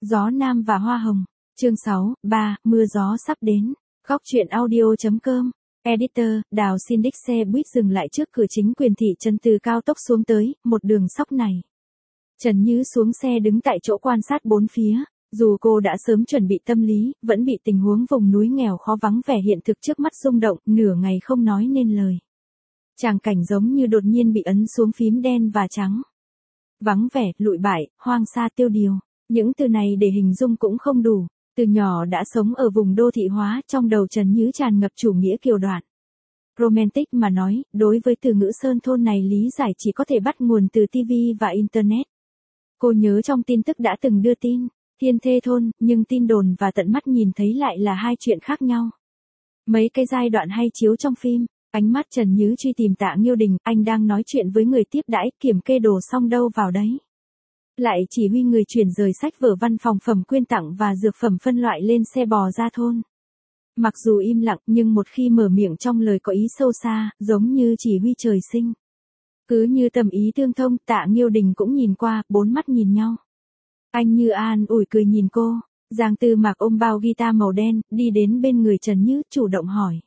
Gió Nam và Hoa Hồng. Chương 6, mưa gió sắp đến. Góc truyện audio.com. Editor, Đào xin đích xe buýt dừng lại trước cửa chính quyền thị trấn từ cao tốc xuống tới, một đường sóc này. Trần Như xuống xe đứng tại chỗ quan sát bốn phía. Dù cô đã sớm chuẩn bị tâm lý, vẫn bị tình huống vùng núi nghèo khó vắng vẻ hiện thực trước mắt rung động, nửa ngày không nói nên lời. Tràng cảnh giống như đột nhiên bị ấn xuống phím đen và trắng. Vắng vẻ, lụi bại, hoang sa tiêu điều. Những từ này để hình dung cũng không đủ. Từ nhỏ đã sống ở vùng đô thị hóa, trong đầu Trần Như tràn ngập chủ nghĩa kiều đoạn. Romantic mà nói, đối với từ ngữ sơn thôn này lý giải chỉ có thể bắt nguồn từ TV và Internet. Cô nhớ trong tin tức đã từng đưa tin, thiên thê thôn, nhưng tin đồn và tận mắt nhìn thấy lại là hai chuyện khác nhau. Mấy cái giai đoạn hay chiếu trong phim, ánh mắt Trần Như truy tìm Tạ Nghiêu Đình, anh đang nói chuyện với người tiếp đãi, kiểm kê đồ xong đâu vào đấy. Lại chỉ huy người chuyển rời sách vở văn phòng phẩm quyên tặng và dược phẩm phân loại lên xe bò ra thôn. Mặc dù im lặng nhưng một khi mở miệng trong lời có ý sâu xa, giống như chỉ huy trời sinh. Cứ như tầm ý tương thông, Tạ Nghiêu Đình cũng nhìn qua, bốn mắt nhìn nhau. Anh như an ủi cười nhìn cô. Giang Tư Mạc ôm bao guitar màu đen, đi đến bên người Trần Như, chủ động hỏi.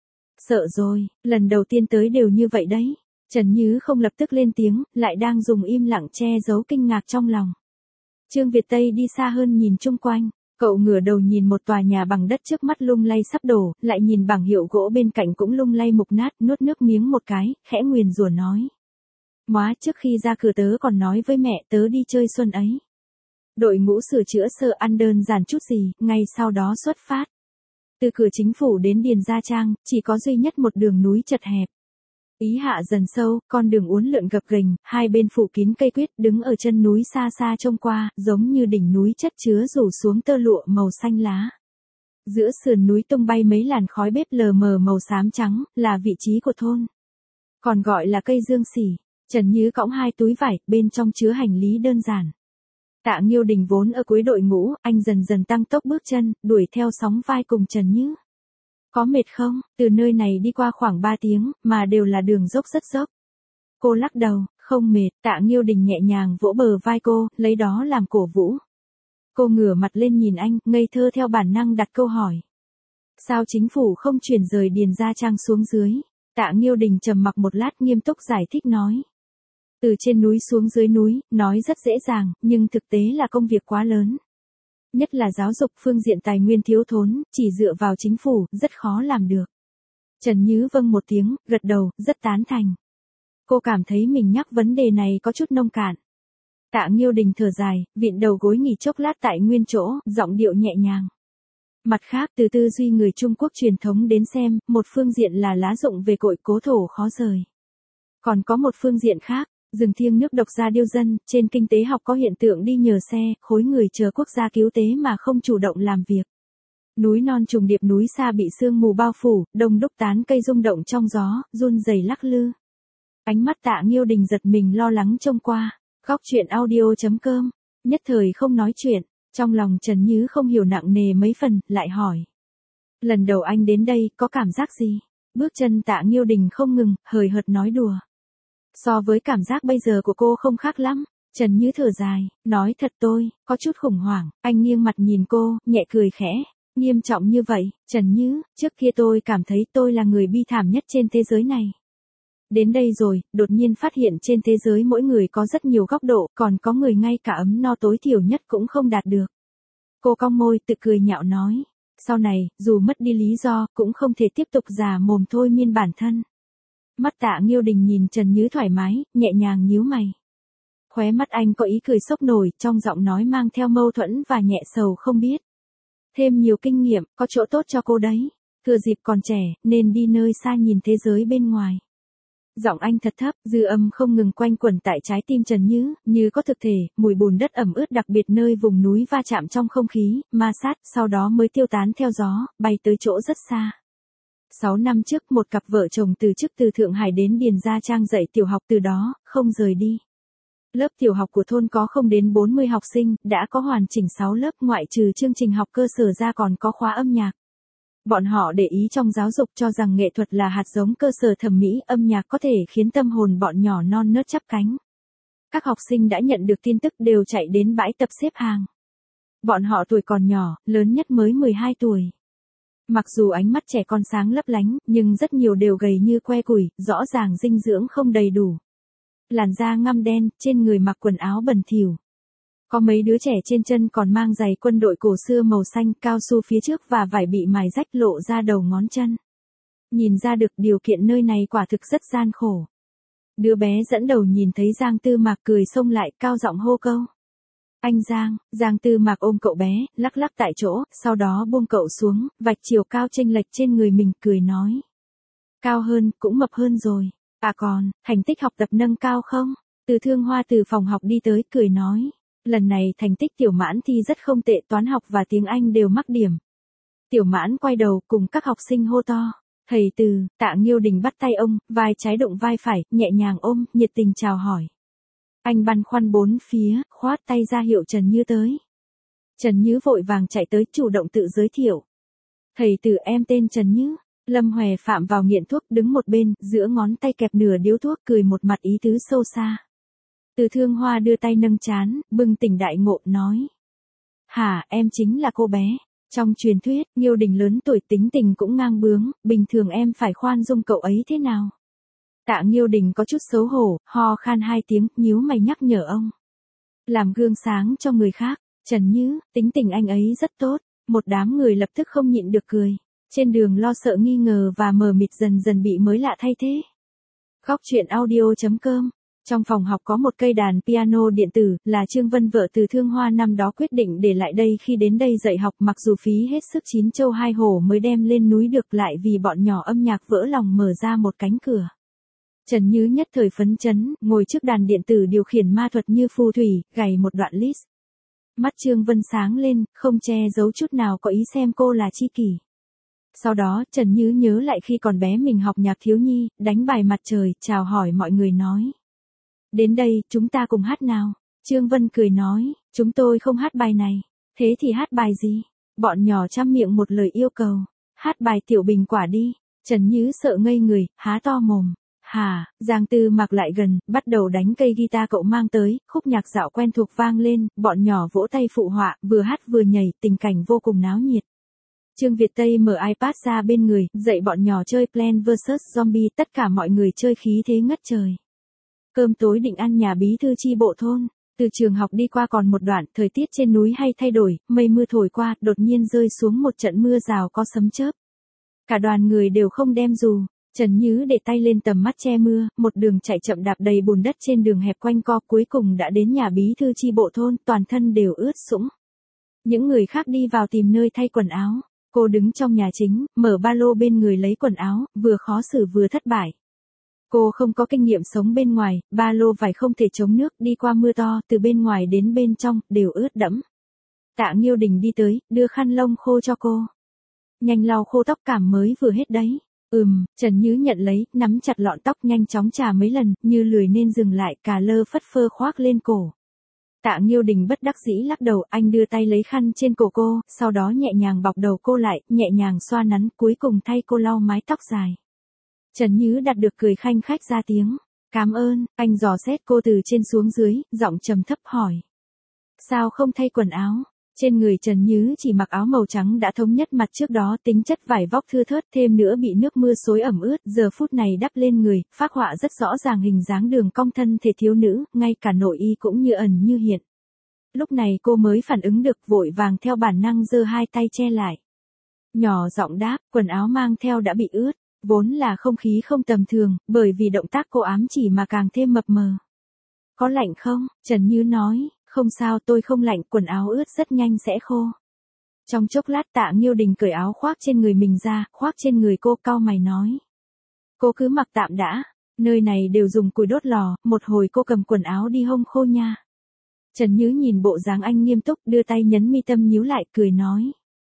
Sợ rồi, lần đầu tiên tới đều như vậy đấy. Trần Như không lập tức lên tiếng, lại đang dùng im lặng che giấu kinh ngạc trong lòng. Trương Việt Tây đi xa hơn nhìn chung quanh, cậu ngửa đầu nhìn một tòa nhà bằng đất trước mắt lung lay sắp đổ, lại nhìn bảng hiệu gỗ bên cạnh cũng lung lay mục nát, nuốt nước miếng một cái, khẽ nguyền rủa nói. Móa, trước khi ra cửa tớ còn nói với mẹ tớ đi chơi xuân ấy. Đội ngũ sửa chữa sợ ăn đơn giản chút gì, ngay sau đó xuất phát. Từ cửa chính phủ đến Điền Gia Trang, chỉ có duy nhất một đường núi chật hẹp. Ý hạ dần sâu, con đường uốn lượn gập ghềnh, hai bên phủ kín cây quyết, đứng ở chân núi xa xa trông qua, giống như đỉnh núi chất chứa rủ xuống tơ lụa màu xanh lá. Giữa sườn núi tung bay mấy làn khói bếp lờ mờ màu xám trắng, là vị trí của thôn. Còn gọi là cây dương sỉ. Trần Như cõng hai túi vải, bên trong chứa hành lý đơn giản. Tạ Nghiêu Đình vốn ở cuối đội ngũ, anh dần dần tăng tốc bước chân, đuổi theo sóng vai cùng Trần Như. Có mệt không? Từ nơi này đi qua khoảng 3 tiếng, mà đều là đường dốc rất dốc. Cô lắc đầu, không mệt. Tạ Nghiêu Đình nhẹ nhàng vỗ bờ vai cô, lấy đó làm cổ vũ. Cô ngửa mặt lên nhìn anh, ngây thơ theo bản năng đặt câu hỏi. Sao chính phủ không chuyển rời Điền Gia Trang xuống dưới? Tạ Nghiêu Đình trầm mặc một lát nghiêm túc giải thích nói. Từ trên núi xuống dưới núi, nói rất dễ dàng, nhưng thực tế là công việc quá lớn. Nhất là giáo dục phương diện tài nguyên thiếu thốn, chỉ dựa vào chính phủ, rất khó làm được. Trần Như vâng một tiếng, gật đầu, rất tán thành. Cô cảm thấy mình nhắc vấn đề này có chút nông cạn. Tạ Nghiêu Đình thở dài, vịn đầu gối nghỉ chốc lát tại nguyên chỗ, giọng điệu nhẹ nhàng. Mặt khác, từ tư duy người Trung Quốc truyền thống đến xem, một phương diện là lá rụng về cội cố thổ khó rời. Còn có một phương diện khác. Rừng thiêng nước độc gia điêu dân, trên kinh tế học có hiện tượng đi nhờ xe, khối người chờ quốc gia cứu tế mà không chủ động làm việc. Núi non trùng điệp núi xa bị sương mù bao phủ, đông đúc tán cây rung động trong gió, run rẩy lắc lư. Ánh mắt Tạ Nghiêu Đình giật mình lo lắng trông qua. Góc truyện audio.com. Nhất thời không nói chuyện, trong lòng Trần Như không hiểu nặng nề mấy phần, lại hỏi. Lần đầu anh đến đây, có cảm giác gì? Bước chân Tạ Nghiêu Đình không ngừng, hời hợt nói đùa. So với cảm giác bây giờ của cô không khác lắm. Trần Như thở dài, nói thật tôi, có chút khủng hoảng. Anh nghiêng mặt nhìn cô, nhẹ cười khẽ. Nghiêm trọng như vậy, Trần Như, trước kia tôi cảm thấy tôi là người bi thảm nhất trên thế giới này. Đến đây rồi, đột nhiên phát hiện trên thế giới mỗi người có rất nhiều góc độ, còn có người ngay cả ấm no tối thiểu nhất cũng không đạt được. Cô cong môi tự cười nhạo nói. Sau này, dù mất đi lý do, cũng không thể tiếp tục già mồm thôi miên bản thân. Mắt Tạ Nghiêu Đình nhìn Trần Như thoải mái, nhẹ nhàng nhíu mày. Khóe mắt anh có ý cười sốc nổi, trong giọng nói mang theo mâu thuẫn và nhẹ sầu không biết. Thêm nhiều kinh nghiệm, có chỗ tốt cho cô đấy. Thừa dịp còn trẻ, nên đi nơi xa nhìn thế giới bên ngoài. Giọng anh thật thấp, dư âm không ngừng quanh quẩn tại trái tim Trần như có thực thể, mùi bùn đất ẩm ướt đặc biệt nơi vùng núi va chạm trong không khí, ma sát, sau đó mới tiêu tán theo gió, bay tới chỗ rất xa. 6 năm trước, một cặp vợ chồng từ chức từ Thượng Hải đến Điền Gia Trang dạy tiểu học, từ đó, không rời đi. Lớp tiểu học của thôn có không đến 40 học sinh, đã có hoàn chỉnh 6 lớp, ngoại trừ chương trình học cơ sở ra còn có khóa âm nhạc. Bọn họ để ý trong giáo dục, cho rằng nghệ thuật là hạt giống cơ sở thẩm mỹ, âm nhạc có thể khiến tâm hồn bọn nhỏ non nớt chắp cánh. Các học sinh đã nhận được tin tức đều chạy đến bãi tập xếp hàng. Bọn họ tuổi còn nhỏ, lớn nhất mới 12 tuổi. Mặc dù ánh mắt trẻ con sáng lấp lánh, nhưng rất nhiều đều gầy như que củi, rõ ràng dinh dưỡng không đầy đủ. Làn da ngăm đen, trên người mặc quần áo bẩn thỉu. Có mấy đứa trẻ trên chân còn mang giày quân đội cổ xưa màu xanh, cao su phía trước và vải bị mài rách lộ ra đầu ngón chân. Nhìn ra được điều kiện nơi này quả thực rất gian khổ. Đứa bé dẫn đầu nhìn thấy Giang Tư Mạc cười xông lại, cao giọng hô câu. Anh Giang. Giang Tư Mạc ôm cậu bé, lắc lắc tại chỗ, sau đó buông cậu xuống, vạch chiều cao chênh lệch trên người mình, cười nói. Cao hơn, cũng mập hơn rồi. À còn, thành tích học tập nâng cao không? Từ Thương Hoa từ phòng học đi tới, cười nói. Lần này thành tích Tiểu Mãn thi rất không tệ, toán học và tiếng Anh đều mắc điểm. Tiểu Mãn quay đầu cùng các học sinh hô to. Thầy Từ. Tạ Nghiêu Đình bắt tay ông, vai trái đụng vai phải, nhẹ nhàng ôm, nhiệt tình chào hỏi. Anh băn khoăn bốn phía, khoát tay ra hiệu Trần Như tới. Trần Như vội vàng chạy tới, chủ động tự giới thiệu. Thầy Từ, em tên Trần Như. Lâm Hòe phạm vào nghiện thuốc, đứng một bên, giữa ngón tay kẹp nửa điếu thuốc, cười một mặt ý tứ sâu xa. Từ Thương Hoa đưa tay nâng trán, bừng tỉnh đại ngộ, nói. Hả, em chính là cô bé. Trong truyền thuyết, Nghiêu Đình lớn tuổi tính tình cũng ngang bướng, bình thường em phải khoan dung cậu ấy thế nào? Tạ Nghiêu Đình có chút xấu hổ, ho khan hai tiếng, nhíu mày nhắc nhở ông. Làm gương sáng cho người khác. Trần Như, tính tình anh ấy rất tốt. Một đám người lập tức không nhịn được cười. Trên đường lo sợ nghi ngờ và mờ mịt dần dần bị mới lạ thay thế. Góc truyện audio.com. Trong phòng học có một cây đàn piano điện tử, là Trương Vân vợ Từ Thương Hoa năm đó quyết định để lại đây khi đến đây dạy học, mặc dù phí hết sức chín châu hai hổ mới đem lên núi được, lại vì bọn nhỏ âm nhạc vỡ lòng mở ra một cánh cửa. Trần Như nhất thời phấn chấn, ngồi trước đàn điện tử điều khiển ma thuật như phù thủy, gảy một đoạn list. Mắt Trương Vân sáng lên, không che giấu chút nào có ý xem cô là tri kỷ. Sau đó, Trần Như nhớ lại khi còn bé mình học nhạc thiếu nhi, đánh bài mặt trời, chào hỏi mọi người nói. Đến đây, chúng ta cùng hát nào. Trương Vân cười nói, chúng tôi không hát bài này. Thế thì hát bài gì? Bọn nhỏ chăm miệng một lời yêu cầu. Hát bài Tiểu Bình Quả đi. Trần Như sợ ngây người, há to mồm. Hả, Giang Tư Mạc lại gần, bắt đầu đánh cây guitar cậu mang tới, khúc nhạc dạo quen thuộc vang lên, bọn nhỏ vỗ tay phụ họa, vừa hát vừa nhảy, tình cảnh vô cùng náo nhiệt. Trương Việt Tây mở iPad ra bên người, dạy bọn nhỏ chơi Plants vs Zombie, tất cả mọi người chơi khí thế ngất trời. Cơm tối định ăn nhà bí thư chi bộ thôn. Từ trường học đi qua còn một đoạn, thời tiết trên núi hay thay đổi, mây mưa thổi qua, đột nhiên rơi xuống một trận mưa rào có sấm chớp. Cả đoàn người đều không đem dù. Trần Như để tay lên tầm mắt che mưa, một đường chạy chậm đạp đầy bùn đất trên đường hẹp quanh co, cuối cùng đã đến nhà bí thư chi bộ thôn, toàn thân đều ướt sũng. Những người khác đi vào tìm nơi thay quần áo. Cô đứng trong nhà chính, mở ba lô bên người lấy quần áo, vừa khó xử vừa thất bại. Cô không có kinh nghiệm sống bên ngoài, ba lô vải không thể chống nước, đi qua mưa to, từ bên ngoài đến bên trong, đều ướt đẫm. Tạ Nghiêu Đình đi tới, đưa khăn lông khô cho cô. Nhanh lau khô tóc, cảm mới vừa hết đấy. Trần Như nhận lấy, nắm chặt lọn tóc, nhanh chóng chà mấy lần, như lười nên dừng lại, cà lơ phất phơ khoác lên cổ. Tạ Nghiêu Đình bất đắc dĩ lắc đầu, anh đưa tay lấy khăn trên cổ cô, sau đó nhẹ nhàng bọc đầu cô lại, nhẹ nhàng xoa nắn, cuối cùng thay cô lau mái tóc dài. Trần Như đạt được cười khanh khách ra tiếng. Cảm ơn, anh dò xét cô từ trên xuống dưới, giọng trầm thấp hỏi. Sao không thay quần áo? Trên người Trần Như chỉ mặc áo màu trắng đã thống nhất mặt trước đó, tính chất vải vóc thưa thớt, thêm nữa bị nước mưa xối ẩm ướt, giờ phút này đắp lên người, phác họa rất rõ ràng hình dáng đường cong thân thể thiếu nữ, ngay cả nội y cũng như ẩn như hiện. Lúc này cô mới phản ứng được, vội vàng theo bản năng giơ hai tay che lại. Nhỏ giọng đáp, quần áo mang theo đã bị ướt, vốn là không khí không tầm thường, bởi vì động tác cô ám chỉ mà càng thêm mập mờ. Có lạnh không? Trần Như nói. Không sao, tôi không lạnh, quần áo ướt rất nhanh sẽ khô. Trong chốc lát Tạ Nghiêu Đình cởi áo khoác trên người mình ra, khoác trên người cô, cau mày nói. Cô cứ mặc tạm đã, nơi này đều dùng củi đốt lò, một hồi cô cầm quần áo đi hong khô nha. Trần Như nhìn bộ dáng anh nghiêm túc, đưa tay nhấn mi tâm nhíu lại, cười nói.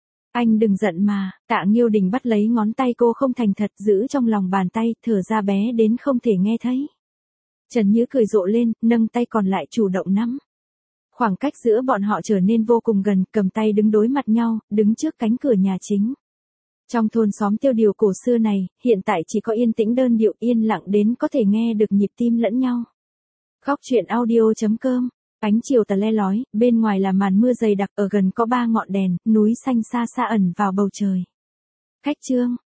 Anh đừng giận mà. Tạ Nghiêu Đình bắt lấy ngón tay cô không thành thật, giữ trong lòng bàn tay, thở ra bé đến không thể nghe thấy. Trần Như cười rộ lên, nâng tay còn lại chủ động nắm. Khoảng cách giữa bọn họ trở nên vô cùng gần, cầm tay đứng đối mặt nhau, đứng trước cánh cửa nhà chính. Trong thôn xóm tiêu điều cổ xưa này, hiện tại chỉ có yên tĩnh đơn điệu, yên lặng đến có thể nghe được nhịp tim lẫn nhau. Góc truyện audio.com Ánh chiều tà le lói, bên ngoài là màn mưa dày đặc, ở gần có 3 ngọn đèn, núi xanh xa xa ẩn vào bầu trời. Khách trương,